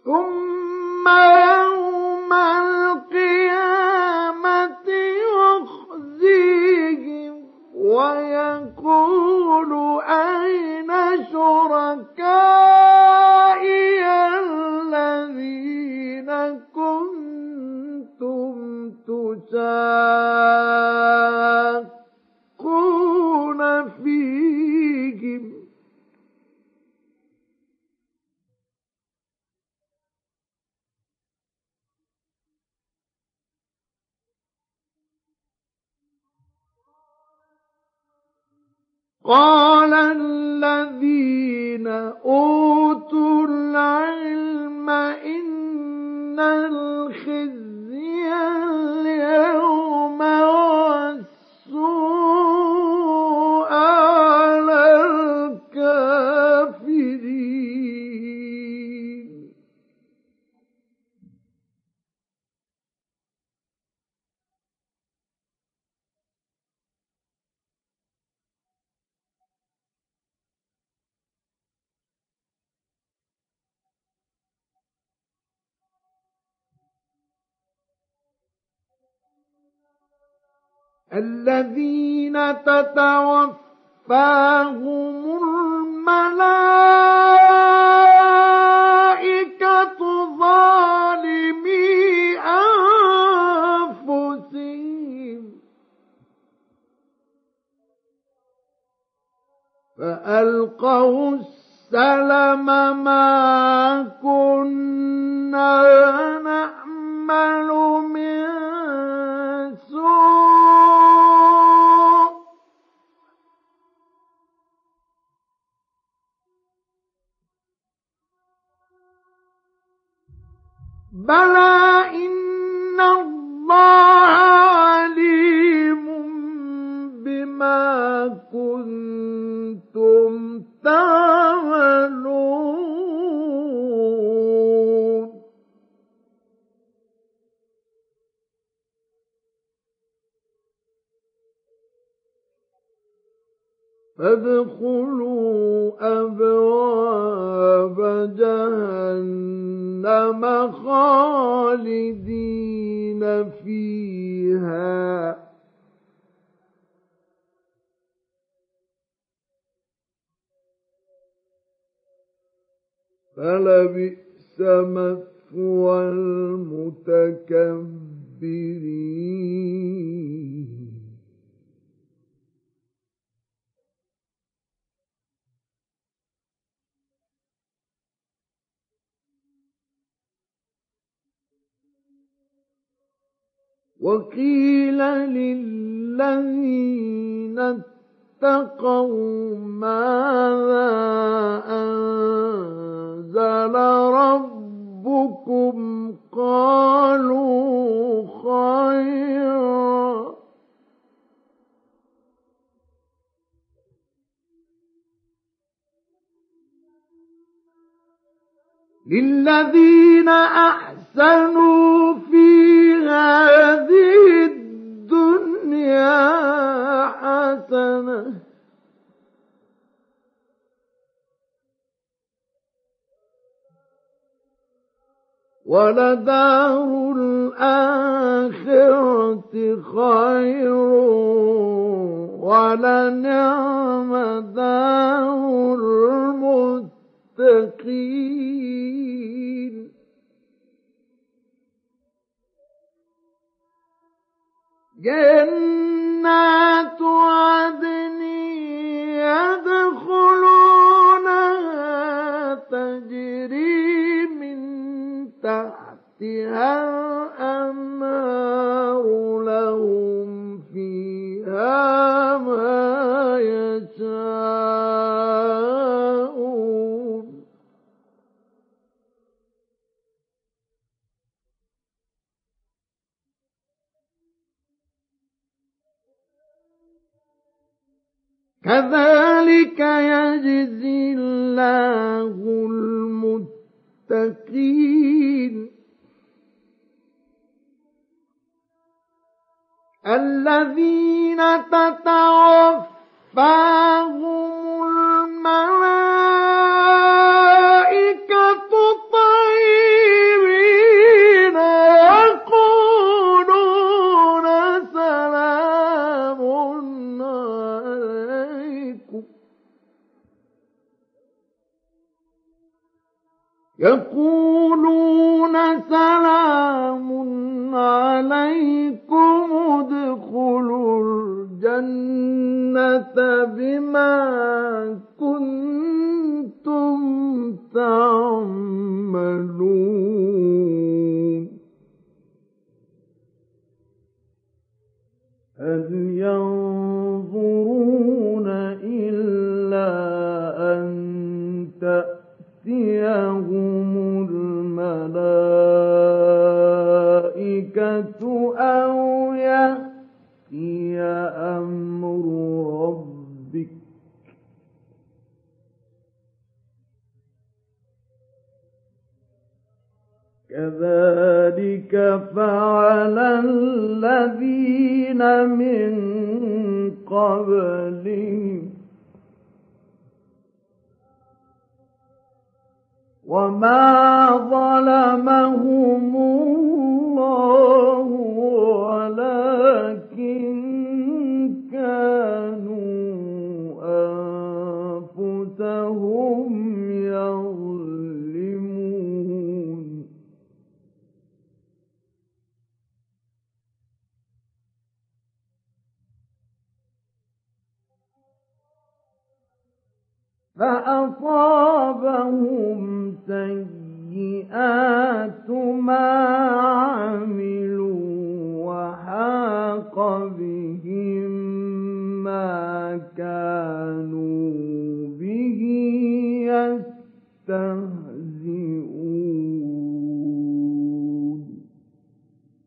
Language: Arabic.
ثم يوم القيامة يخزيهم ويقول أين شركائي الذين كنتم تشاقون فيهم قال الذين أوتوا العلم إن الخزي اليوم والسوء على الكافرين الذين تتوفاهم الملائكة ظالمي أنفسهم فألقوا السلم ما كنا نعمل من سوء بلى إن الله عليم بما كنتم تعملون فادخلوا أبواب جهنم خالدين فيها فلبئس مثوى المتكبرين وقيل للذين اتقوا ماذا أنزل ربكم قالوا خيرا للذين أحسنوا في هذه الدنيا حسنة ولدار الآخرة خير ولنعم دار المتقين جنات عدن يدخلونها تجري من تحتها الأنهار لهم فيها ما يشاءون كذلك يجزي الله المتقين الذين تتوفاهم الملائكة طيبين يقولون سلام عليكم ادخلوا الجنة بما كنتم تعملون هل ينظرون إلا أن تأتيهم الملائكة أو يأتي أمر ربك كذلك فعل الذين من قبلهم وما ظلمهم الله ولكن كانوا أنفسهم يظلمون فأصابهم سيئات ما